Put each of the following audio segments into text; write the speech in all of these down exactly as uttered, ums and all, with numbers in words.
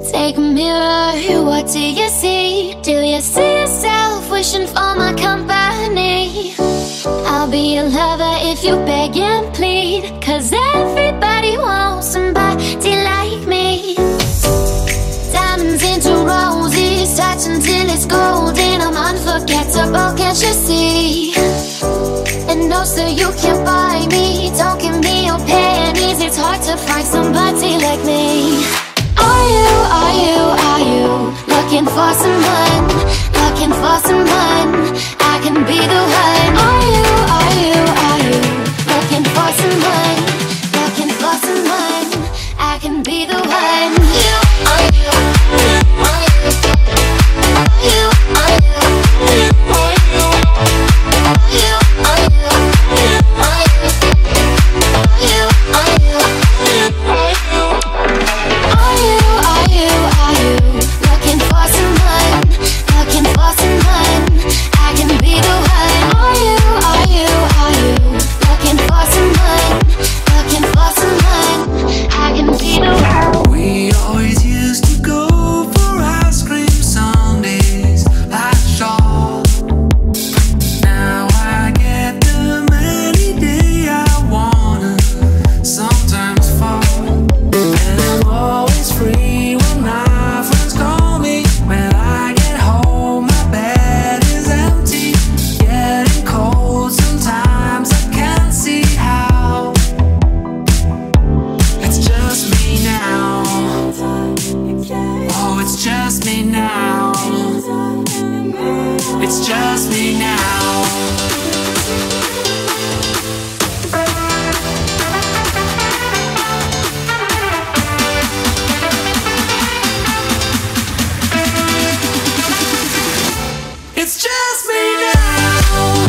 Take a mirror, what do you see? Do you see yourself wishing for my company? I'll be your lover if you beg and plead, 'cause everybody wants somebody like me. Diamonds into roses, touch until it's golden. I'm unforgettable, can't you see? And no, sir, you can't buy me. Don't give me your pennies. It's hard to find somebody like me. Are you, are you, are you looking for someone? Looking for someone? I can be the one. Are you, are you, are you looking for someone? Looking for someone? I can be the one. You, are you, are you, are you, are you, are you, are you, are you, are you, are you, are you? Are you, are you, are you looking for someone? Looking for someone? I can be the one. Are you, are you, are you looking for someone? Looking for someone? I can be the one. We always used to go for ice cream Sundays at Shaw. Now I get them any day I wanna, sometimes fall. And I'm always free when my friends call me. When I get home, my bed is empty. Getting cold, sometimes I can't see how. It's just me now. Oh, it's just me now. It's just me now. It's just me now.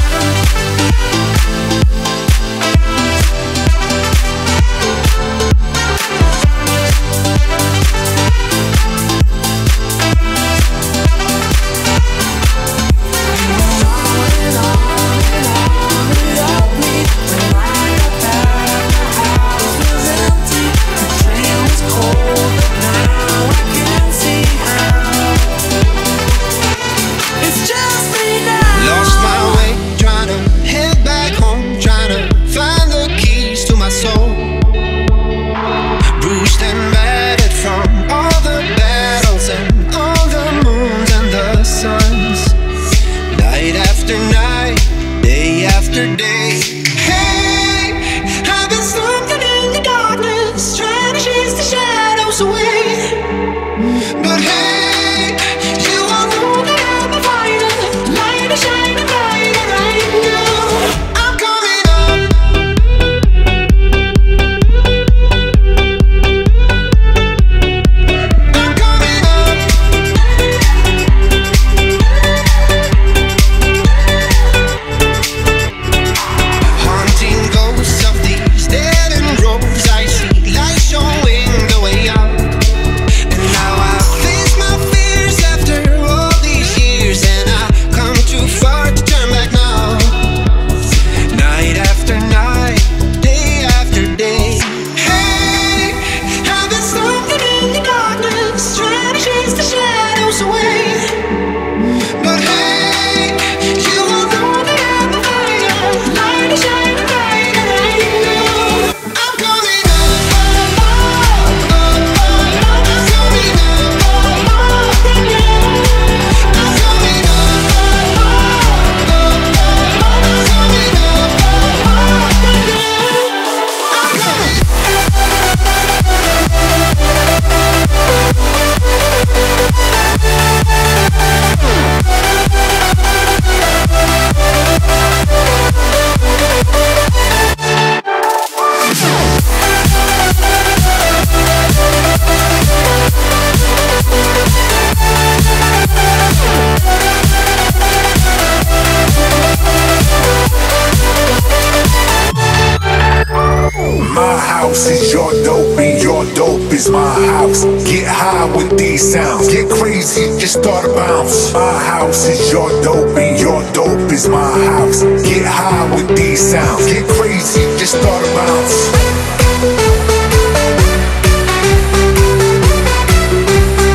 Lost my way, trying to head back home, trying to find the keys to my soul. Bruised and battered from all the battles and all the moons and the suns. Night after night, day after day. Hey, I've been something in the darkness, trying to chase the shadows away. But hey, you all know that I'm a fighter, light is shining brighter right now. I'm coming up. I'm coming up. Haunting ghosts of these dead end roads, I see light showing the way out. And now I face my fears after all these years, and I've come too far to turn back now. Night after night, day after day. Hey, I've been something in the darkness, trying to chase the shadows away. But hey, you all know that I'm a fighter, light is shining brighter right now. I'm coming up. I'm coming up. I'm coming My house is your dope and your dope is my house. Get high with these sounds, get crazy, just start to bounce. My house is your dope and your dope is my house. Get high with these sounds, get crazy, just start to bounce.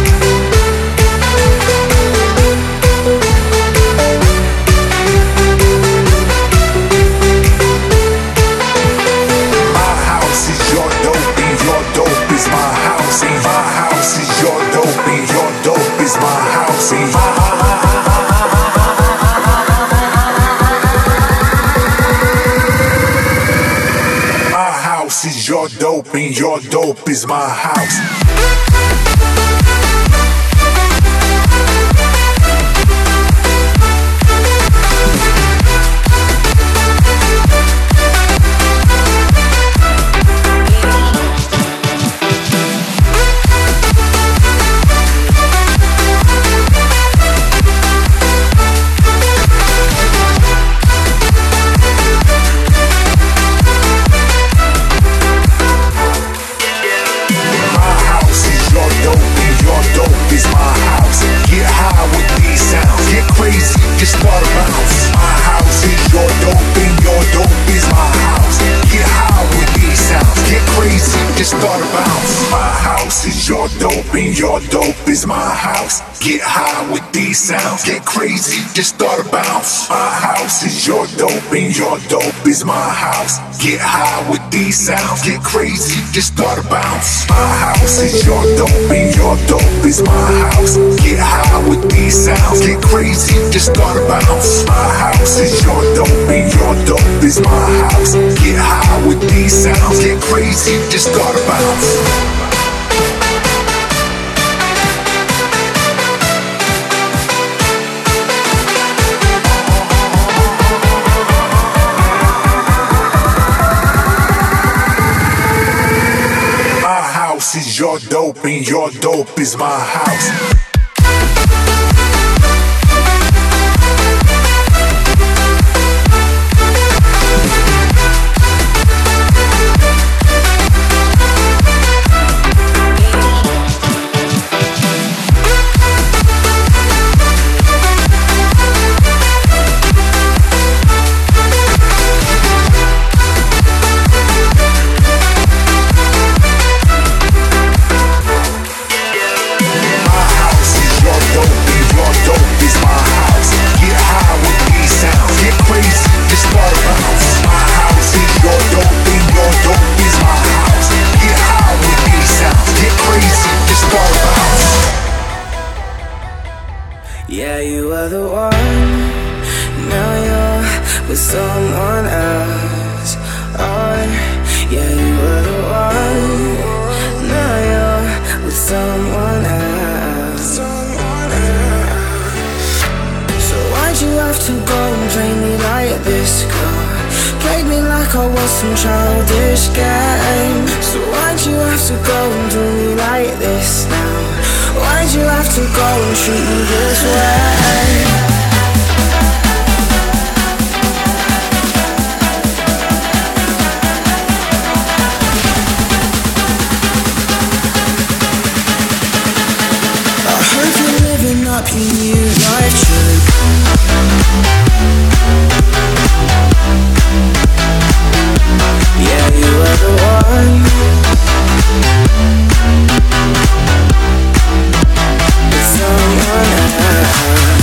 house. And my house is your dope, and your dope is my house. And my house is your dope, and your dope is my house. Your dope is my house. Get high with these sounds. Get crazy, just start to bounce. My house is your dope, and your dope is my house. Get high with these sounds. Get crazy, just start to bounce. My house is your dope, and your dope is my house. Get high with these sounds. Get crazy, just start to bounce. My house is your dope, and your dope is my house. Get high with these sounds. Get crazy, just start to bounce. Is your dope, and your dope is my house. Yeah, you were the one. Now you're with someone else. Oh, yeah, you were the one. Now you're with someone else. So why'd you have to go and play me like this, girl? Played me like I was some childish game. So why'd you have to go and do me like this now? Why'd you have to go and treat me this way? I heard you're living up your new life truth. Yeah, you were the one. Someone else.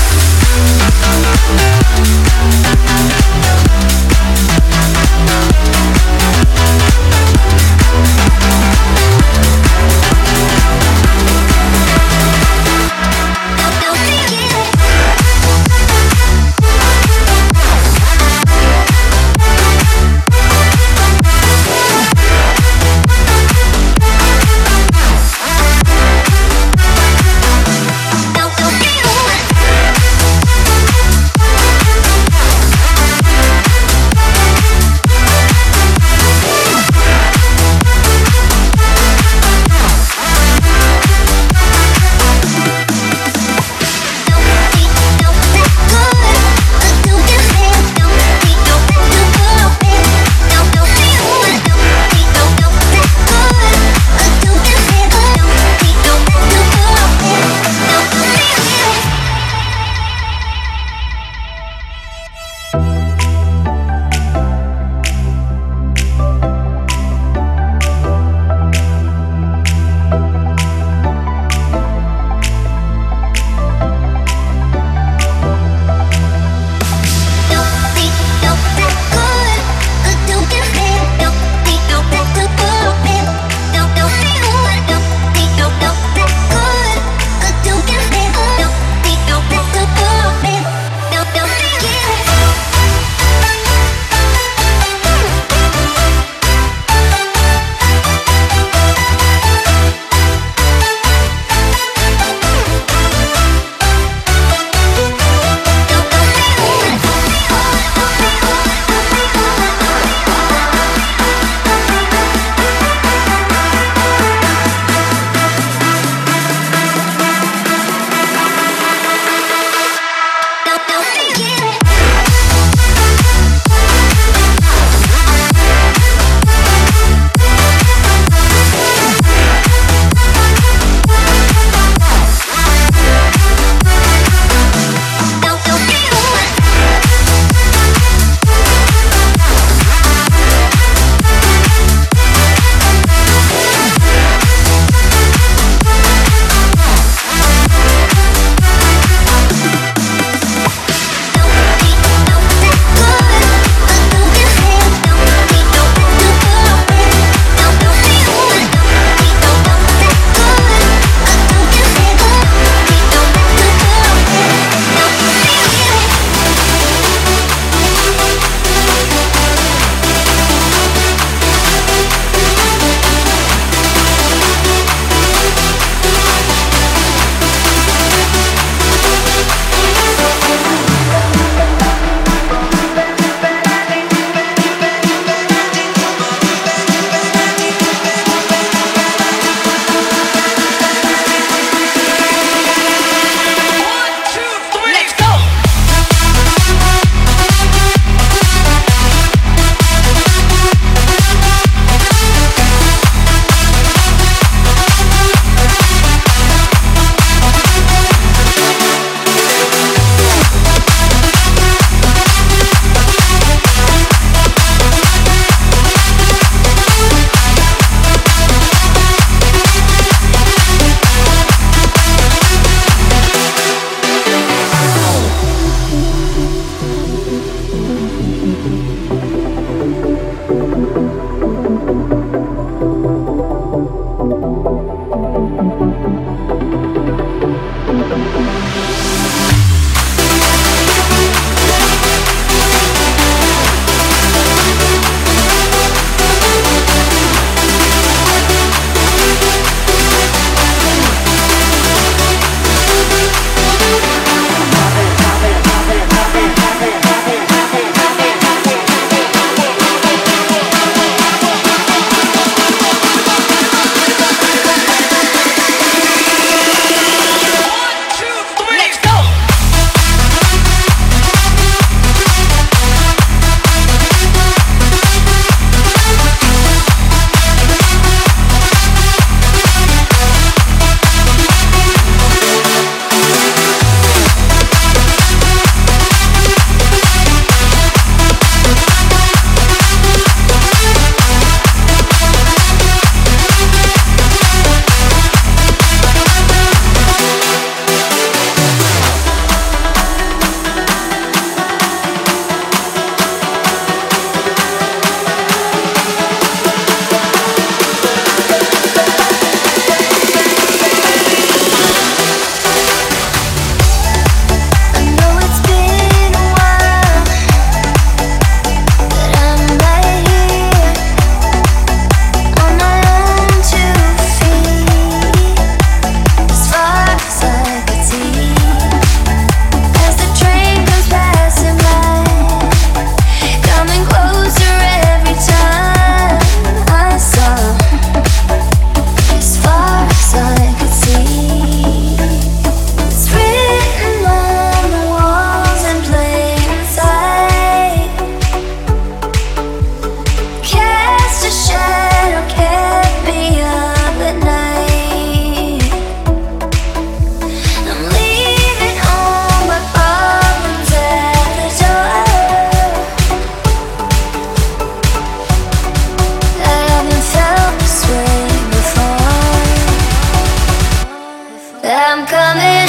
I'm coming.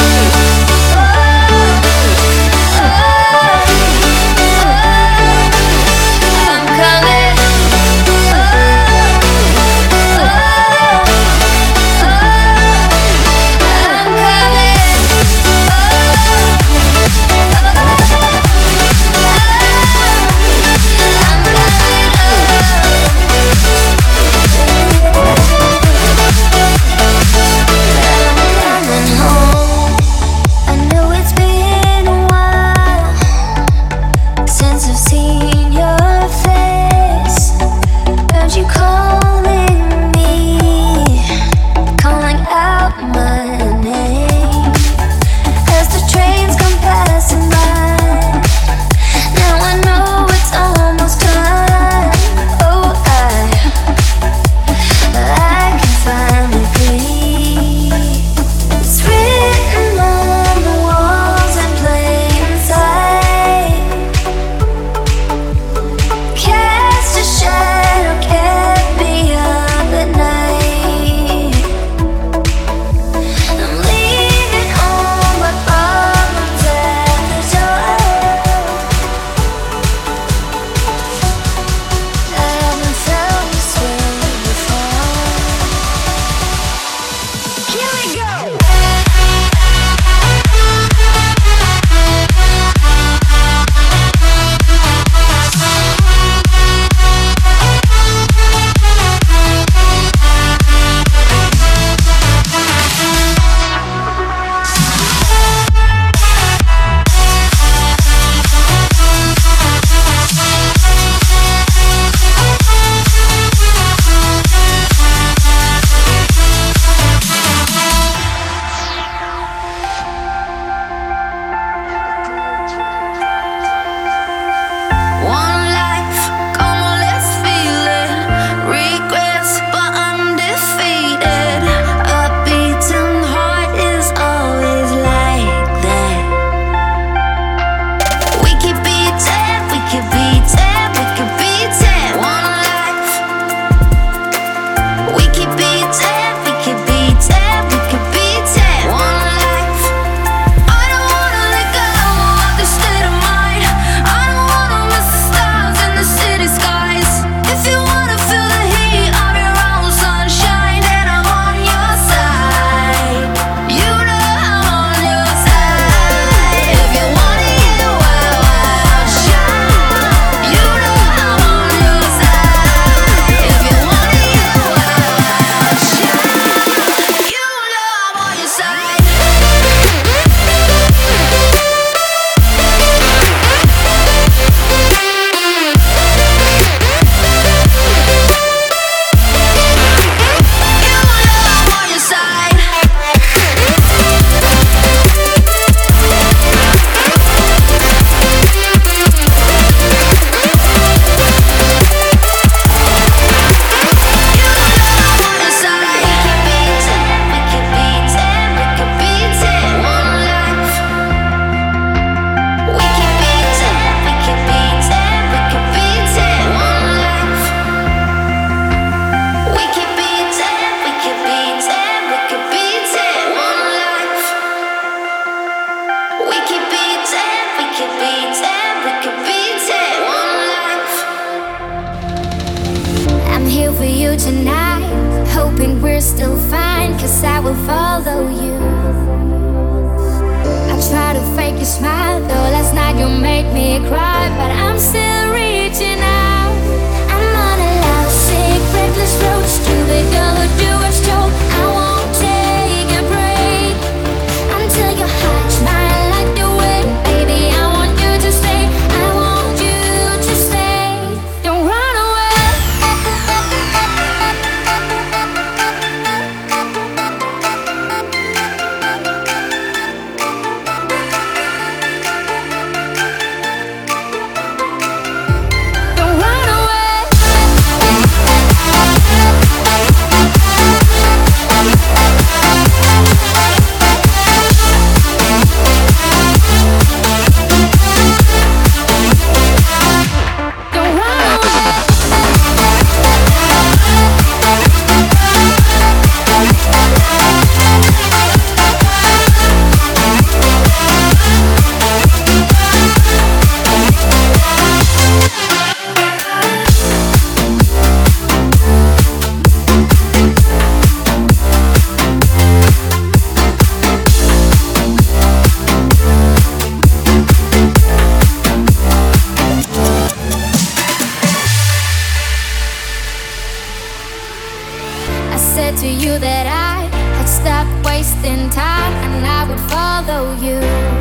just in time and I would follow you.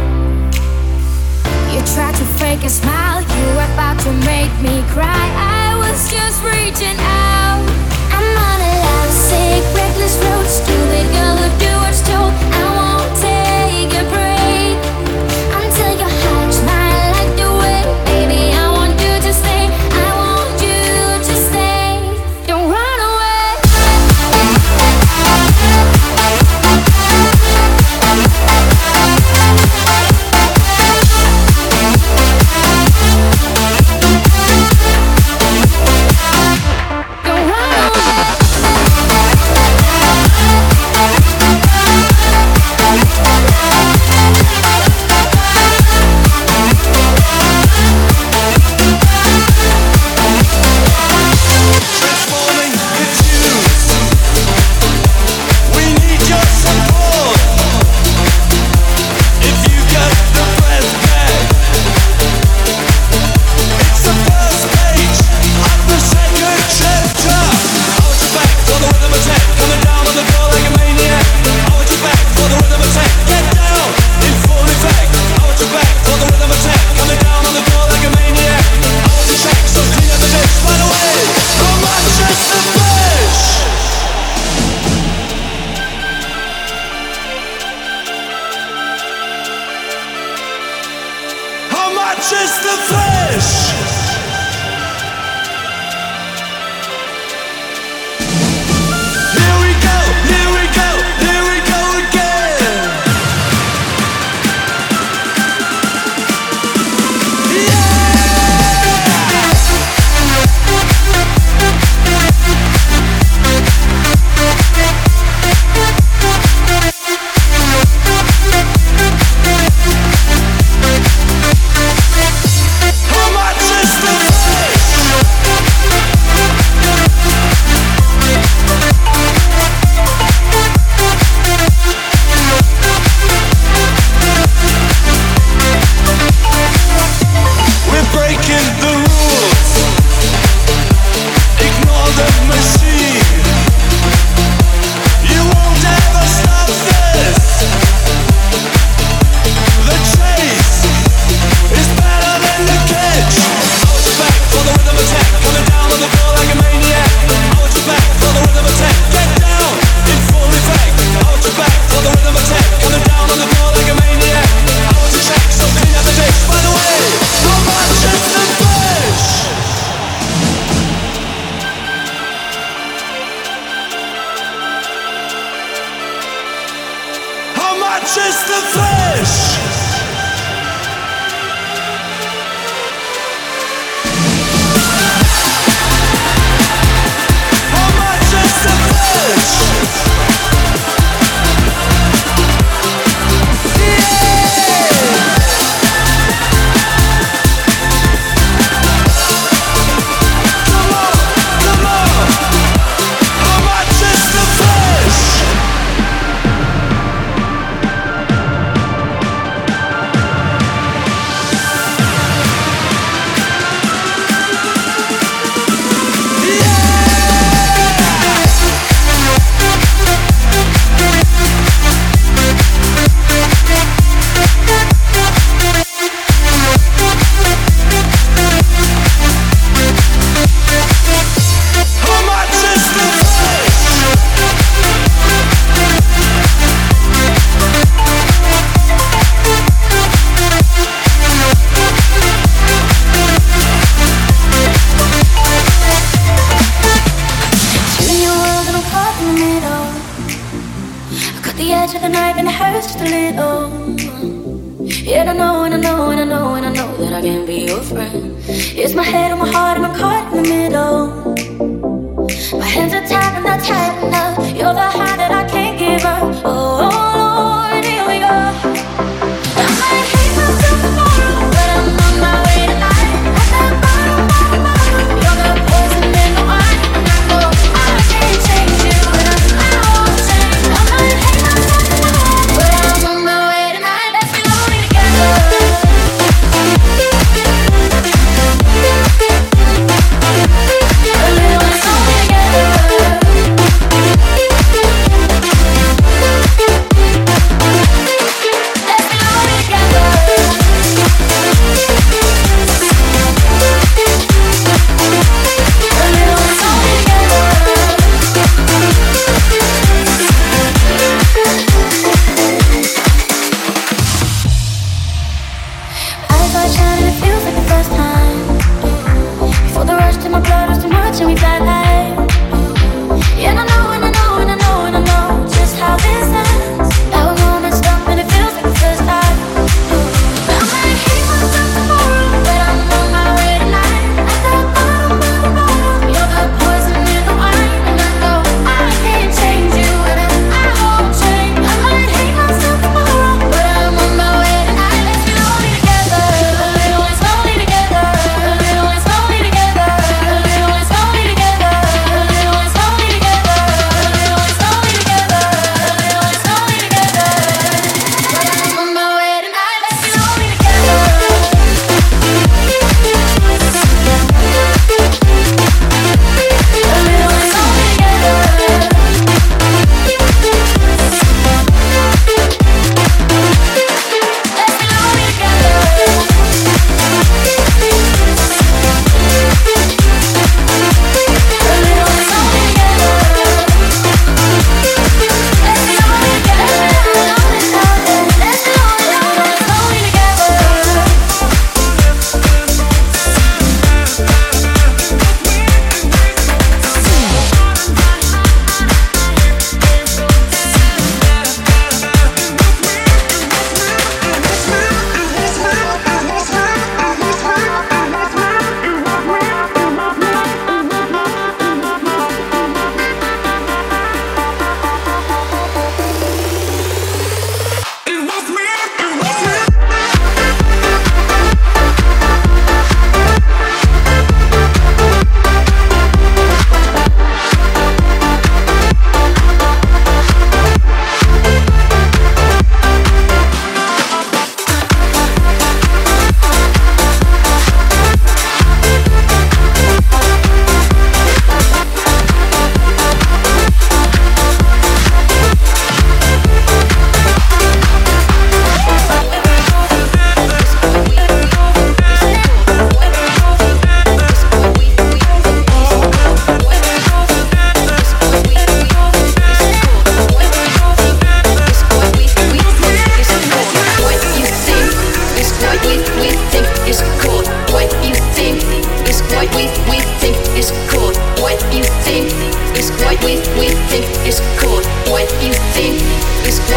You tried to fake a smile, you were about to make me cry. I was just reaching out. I'm on a lovesick, reckless road, stupid girl who do what's told. I won't take a break until your heart smile like the way. Baby, I want you to stay. I want you to stay. Don't run away. Don't run Transforming the tunes. We need your support. If you got the breath back, it's the first page of the second chapter. I want you back for the rhythm attack, coming down on the floor like a maniac. I want you back for the rhythm attack, get down in full effect. I want you back for the rhythm attack, coming down on the floor like a maniac. I want you check, so clean up the ditch right away. How much is the fish? How much is the fish? Here we go, here we go, here we go again. How much is the fish? We're breaking the rules. Ignore the machine. You won't ever stop this. The chase is better than the catch. I want you back for the rhythm attack, coming down on the floor like a maniac. I want you back for the rhythm attack, get down in full effect. I want you back for the rhythm attack, coming down on the floor like a maniac. I want you check, so clean up the ditch. By the way, how much is the fish? How much is the fish? How much is the fish? Yeah! Come on, come on. How much is the fish? How much is the fish? Two in your world and I'm caught in the middle. I cut the edge of the knife and it hurts just a little. Yeah, I know and I know and I know and I know that I can't be your friend. It's my head on my heart and I'm caught in the middle. My hands are tied and they're tight enough. You're the high that I can't give up. Oh, Lord, here we go. I might hate myself tomorrow, but I'm on my way tonight. At that bottom, bottom, bottom, you're the poison in the wine. And I know I can't change you, and I won't change. I might hate myself tomorrow, but I'm on my way tonight. Let's be lonely together. A little lonely together.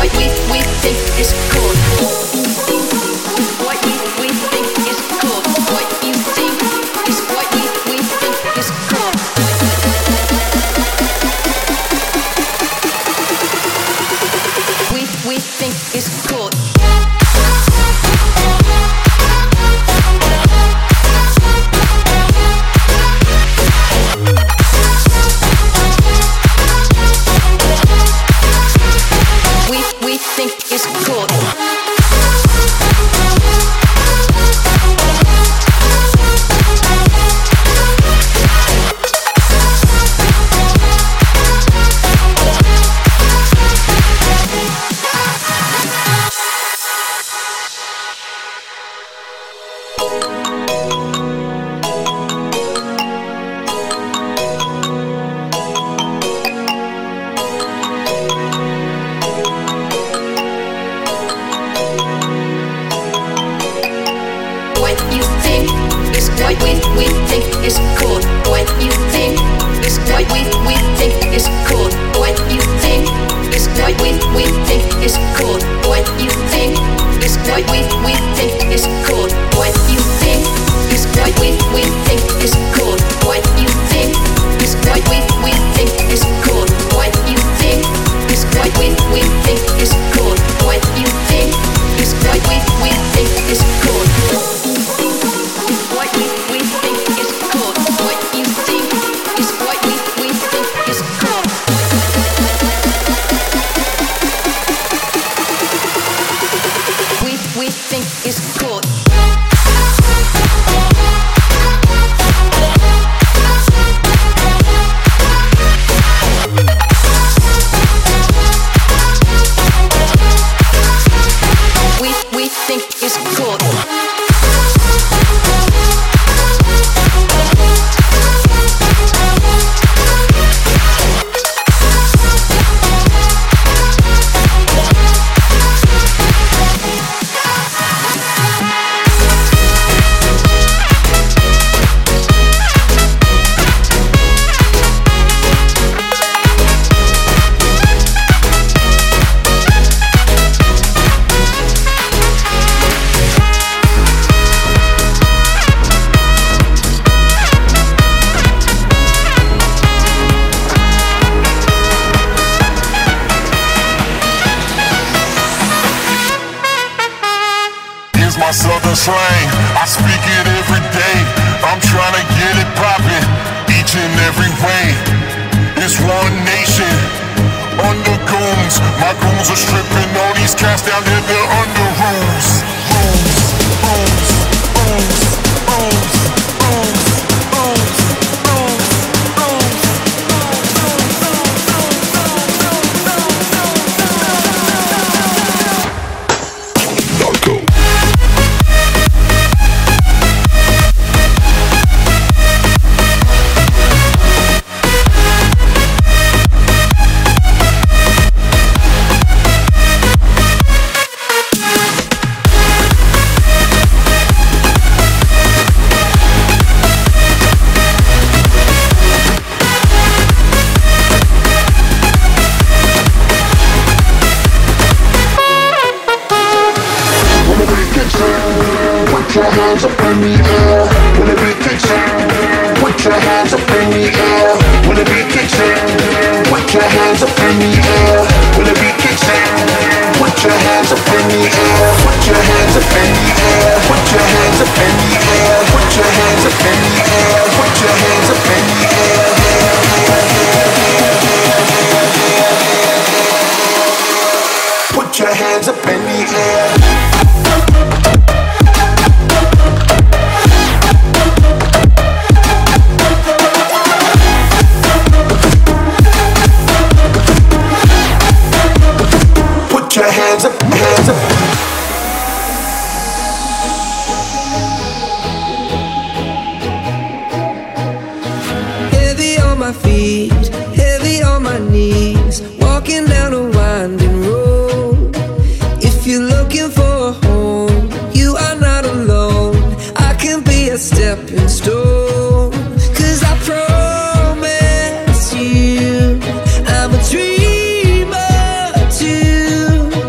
what we we think is cool. What we we think is cool. What you think is what we we think is cool. We we think is cool. Think is cool. What we we think is cool. What you think is what we we think is cool. What you think is what we we think is cool. What you think is what we we think is cool. What you think is what we we think is cool. What you think is what we we think is cool. What you think is what we we think is cool. What you think is what we we think is cool. What we we think is cool. What you think is what we we think is cool. We we think is cool. We we think is cool. My southern slang, I speak it every day. I'm trying to get it poppin' each and every way. It's one nation under goons. My goons are stripping all these cats down there, they're under rules. Rules, rules, rules, rules, rules, rules, rules, rules. Narco. Put your hands up in the air when the beat kicks in. Put your hands up in the air when the beat kicks in. Put your hands up in the air when the beat kicks in. Put your hands up in the air. Put your hands up in the air. Put your hands up in the air. Put your hands up in the air. Put your hands up in the air. Put your hands up in the air. Put your hands up, hands up. Heavy on my feet, heavy on my knees, walking down a winding road. If you're looking for a home, you are not alone. I can be a stepping stone. Cause I promise you, I'm a dreamer too.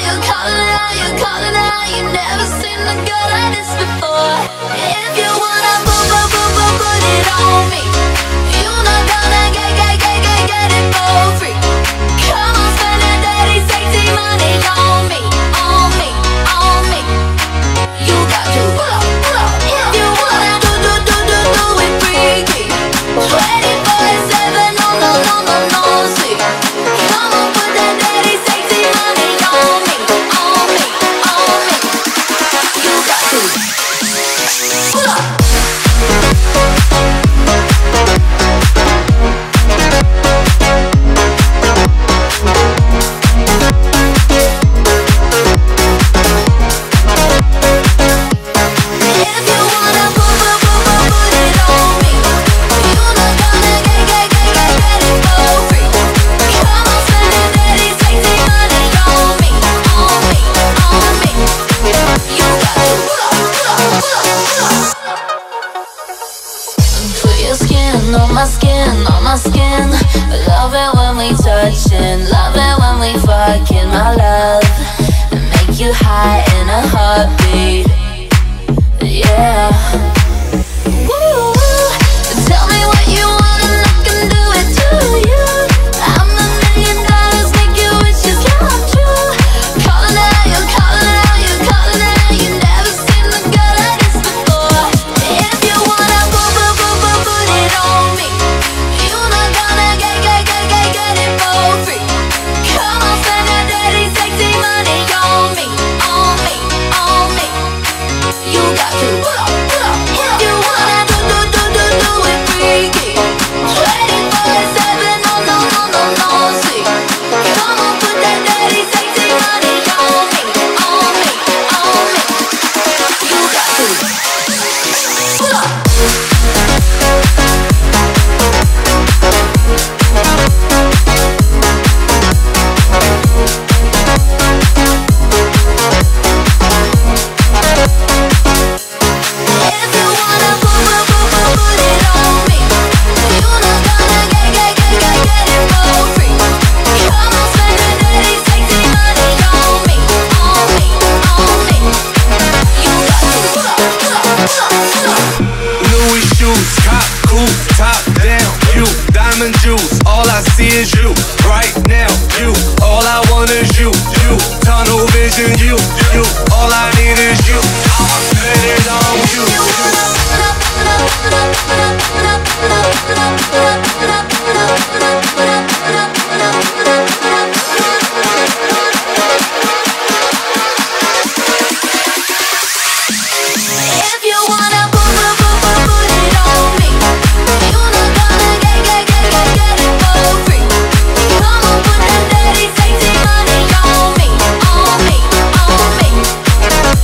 you calling out, you calling out. You never seen a girl like this before. If you wanna put, put, put, put, put it on me, you not gonna get, get, get, get, get it for free. Come on, spend that dirty, sexy money on me, on me, on me. You got to pull up, pull up. If you wanna do, do, do, do, do it freaky, twenty-four seven, no, no, no, no, no, see. Come on, put that dirty, sexy money on me, on me, on me. You got to pull up. If you wanna put, put, put, put, put it on me, you not gonna get, get, get, get, get it for free. Come on, spend that dirty, sexy money on me, on me, on me. You got to pull up, pull up, pull up, pull up. Put your skin on my skin, on my skin. Love it when we touchin', love it when we fucking, my love. Make you high in a heartbeat. Yeah. Woo. Tell me what you want and I can do it to you. I'm a million dollars, make your wishes come true. Calling out, you calling out, you calling out. You never seen a girl like this before. If you wanna put, put, put, put, put it on me, you not gonna get, get, get, get, get it for free. Come on, spend that dirty, sexy money on me, on me, on me. You got to pull up, pull up. If you wanna do, do, do, do, do it freaky, twenty-four seven, no, no, no, no, no, see. Come on, put that dirty, sexy money on me, on me, on me. You got to pull up. If you wanna put, put, put, put, put it on me, you not gonna get, get, get, get, get it for free. Come on, spend that dirty, sexy money on me, on me, on me. You got to pull up, pull up, pull up, pull up. Louis shoes, cop cool, top down, you, diamond juice. All I see is you, right now, you. All I want is you, you. Tunnel vision, you, you. All I need is you. All my good is on you. You wanna pull up, pull up, pull up, pull up, pull up, pull up, pull up, pull up, pull up, pull up, pull up, pull up, pull up, pull up, pull up, pull up. If you wanna put, put, put, put, put it on me, you not gonna get, get, get, get, get it for free. Come on, put that dirty, sexy money on me, on me, on me.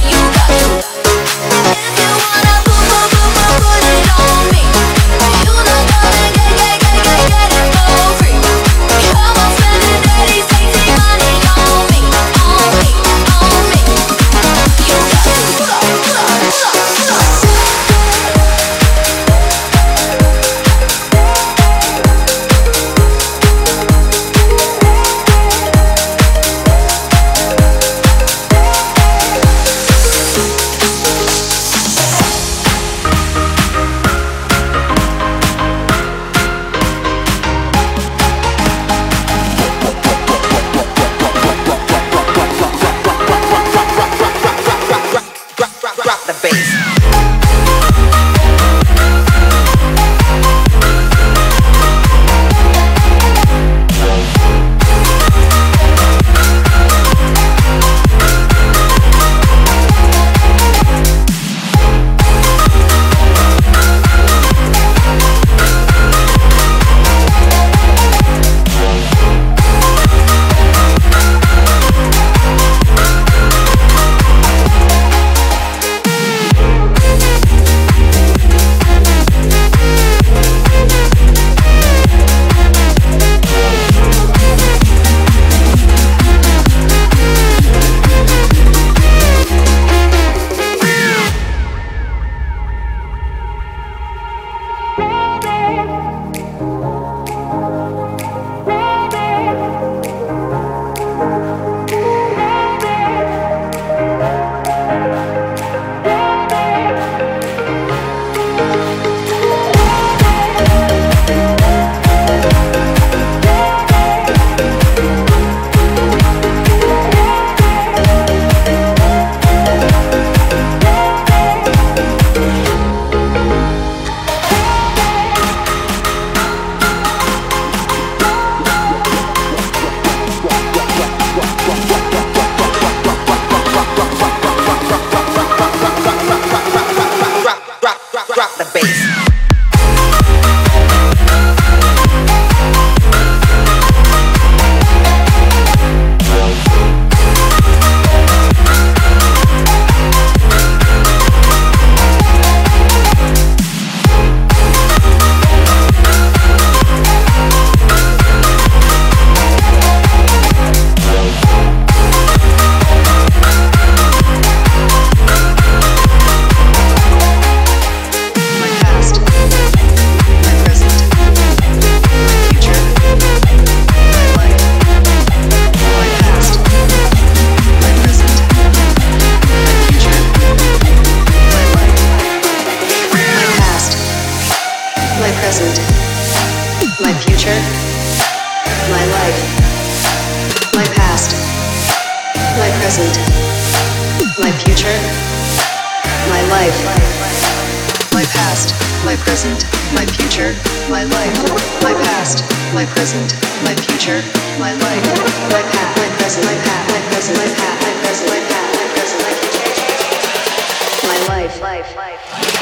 my present, my future, my life, my past, my present, my future, my life, my past, my present, my future, my life, my past, my present, my past, my present, my past, my present, my past, my present, my future, my life, life, life.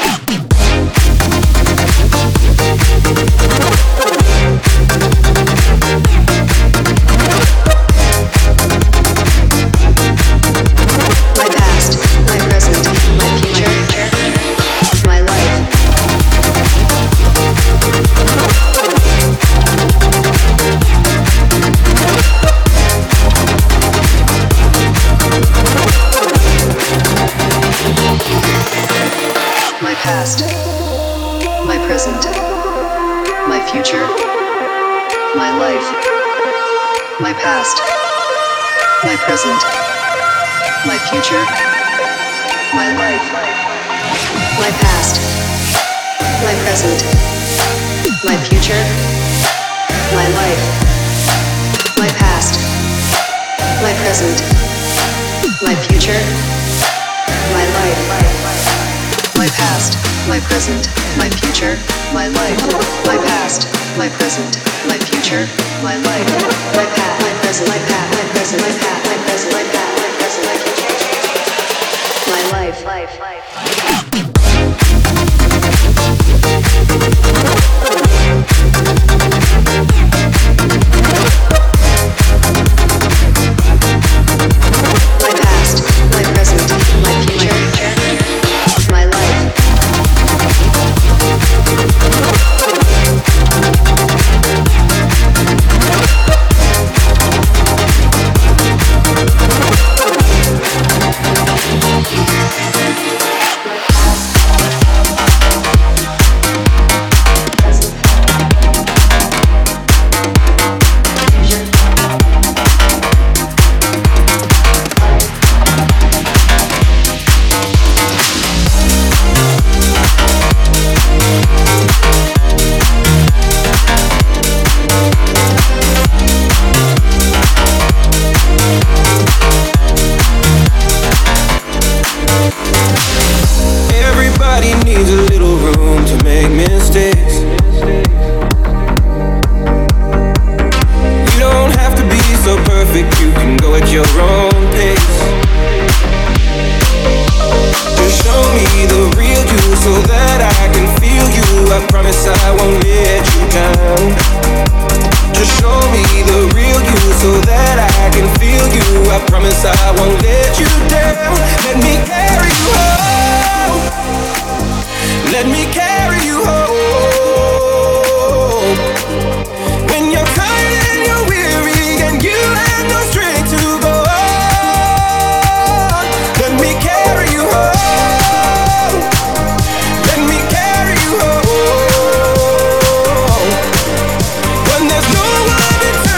My past, my present, my future, my life. My past, my present, my future, my life. My past, my present, my future, my life. My past, my present, my future, my life. My past, my present, my future, my life. My past, my present, my future, my life. My past, my present, my future, my life. My past, my present, my past, my present, my past, my present, my past, my present, my future. My life, life, life. My past, my present, my future, my life.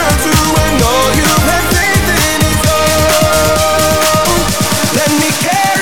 Let me care.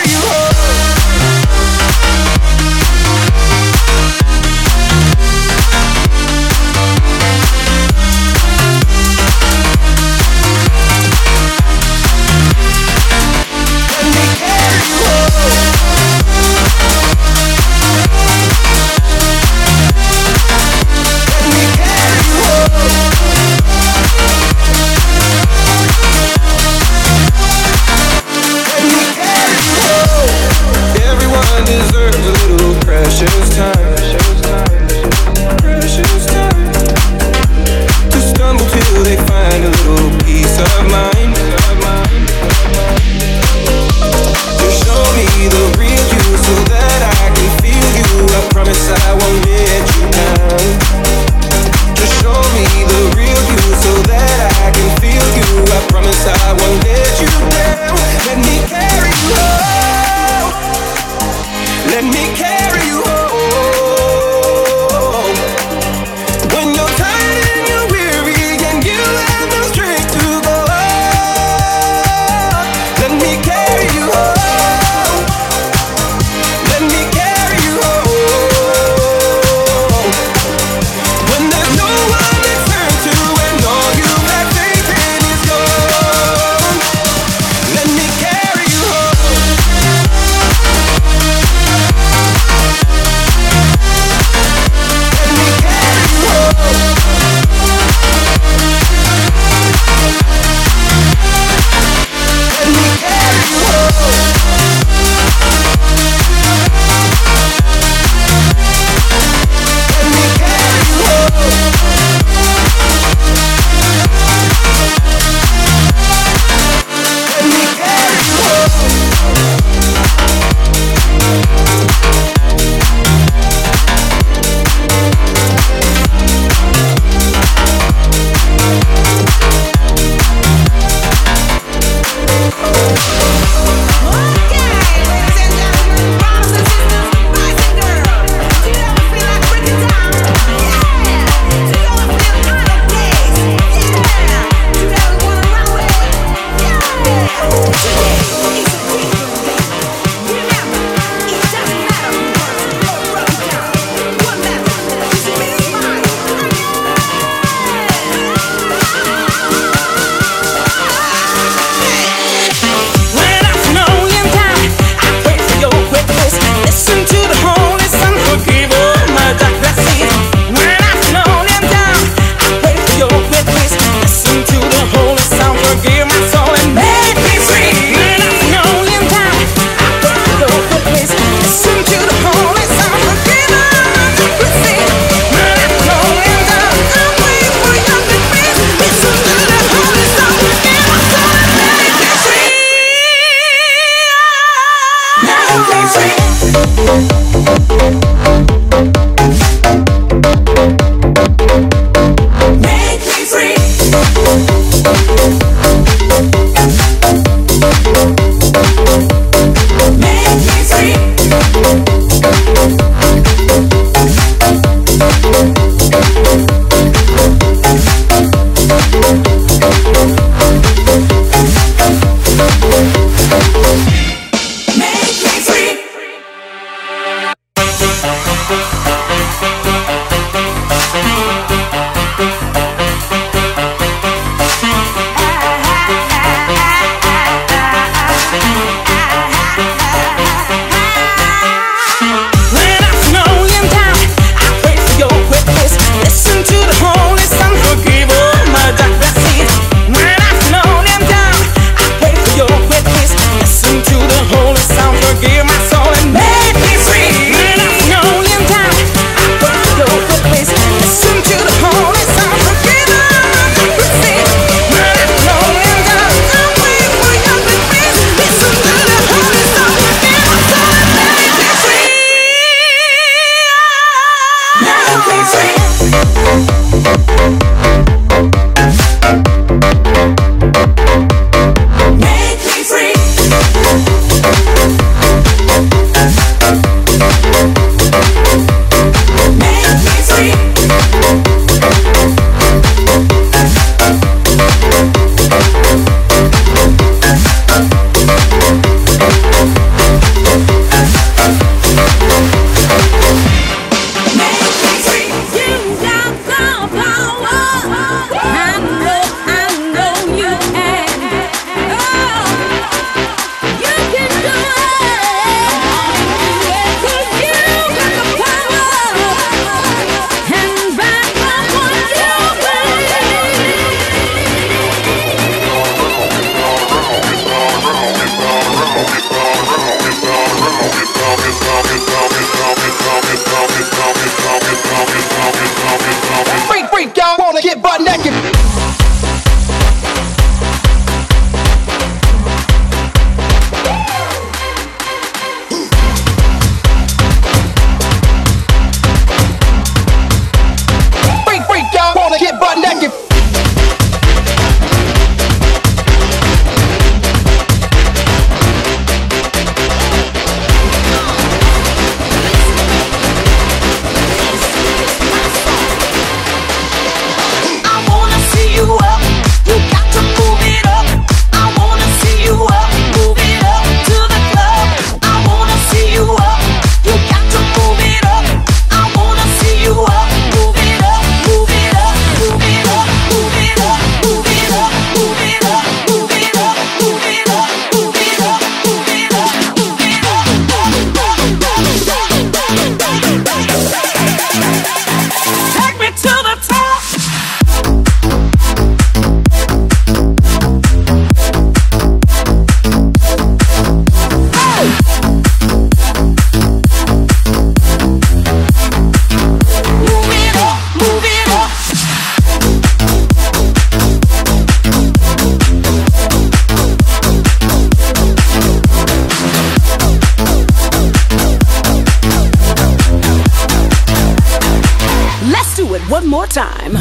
time.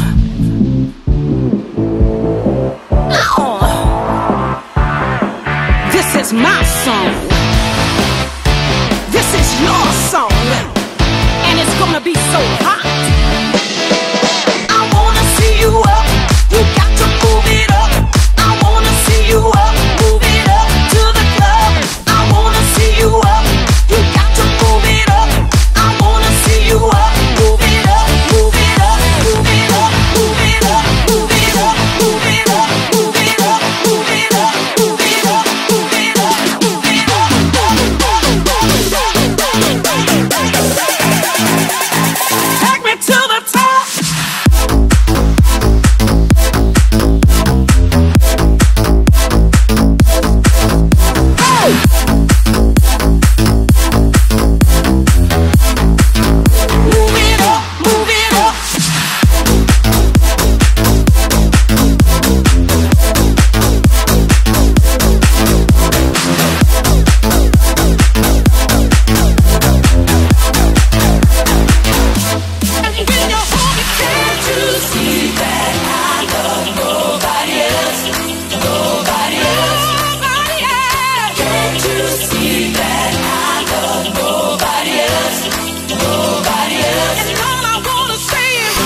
Oh, this is my song. This is your song. And it's gonna be so hot. I wanna see you up. You got to move it up. I wanna see you up. Move it up to the club. I wanna see you up. You got to move it up. I wanna see you up. Move it up. Move it up. Move it up. Move it up. Move it up. Move it up. Move it up. Move it up. Move it up. Move it up. Move it up. Take me to the top. Move it up, move it up. And when you hold it, can't you see that I love nobody else? Nobody else. Nobody else. Can't you see that I love nobody else? Nobody else. And all I wanna say is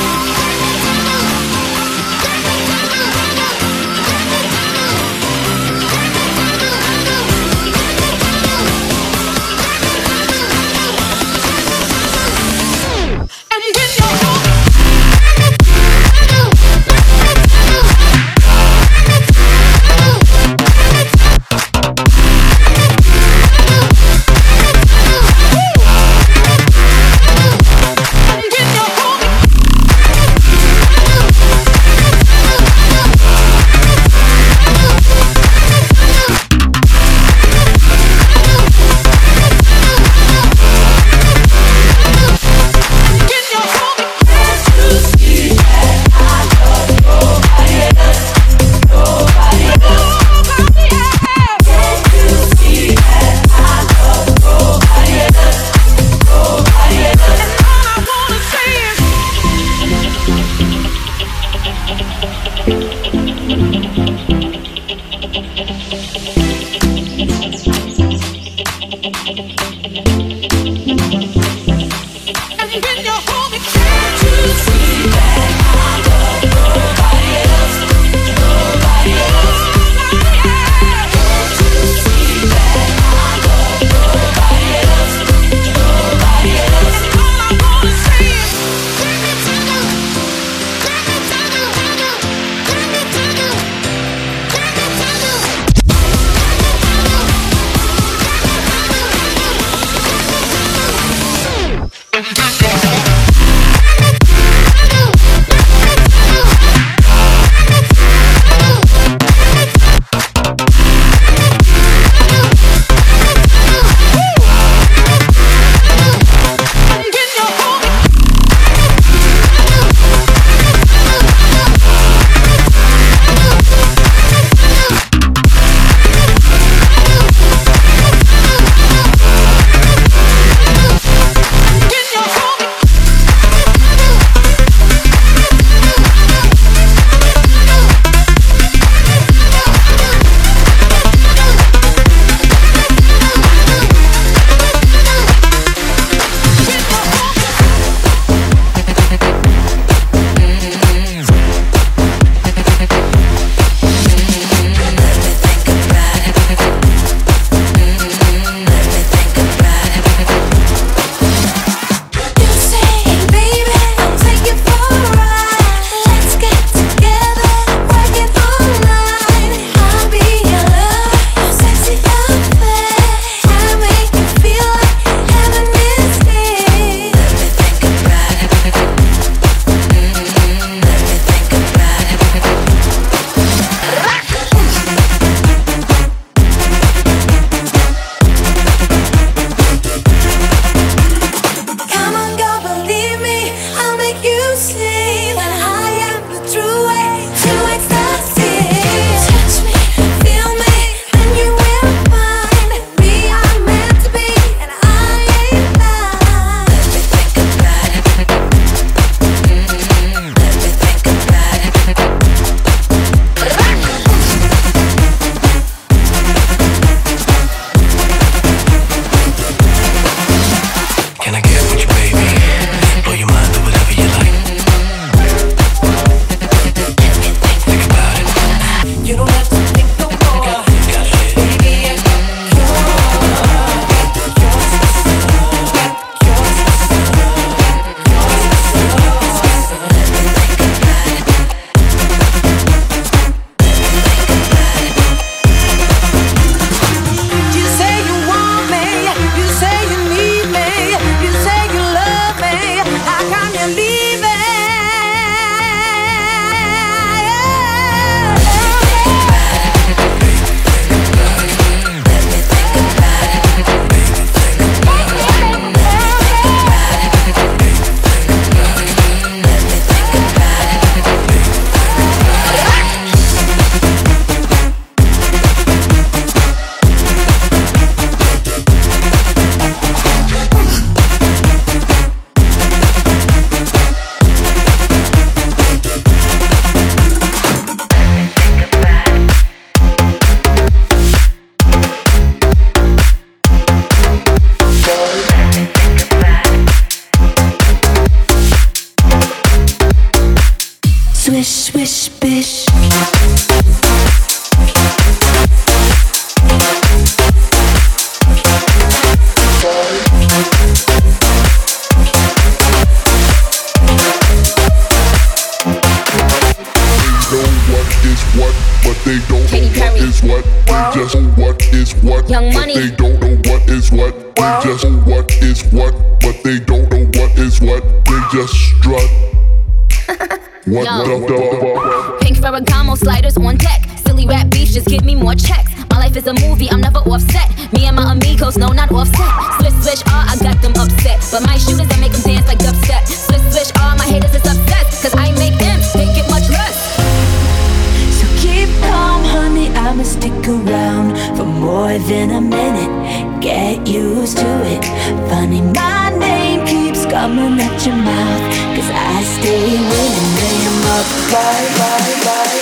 what is what, Young but Money. they don't know what is what. They just know what is what, but they don't know what is what. They just strut. What Yo. the fuck? Pink Ferragamo sliders on deck. Silly rap beef, just give me more checks. My life is a movie, I'm never offset. Me and my amigos, no, not offset. Swish, swish, ah, I got them upset. But my shooters, I make them dance like dubstep. Swish, swish, ah, my haters is upset. Cause I make them, they get much less. So keep calm, honey, I'ma stick around for more than a minute. Get used to it. Funny, my name keeps coming at your mouth. Cause I stay winning, name up, bye, bye, bye.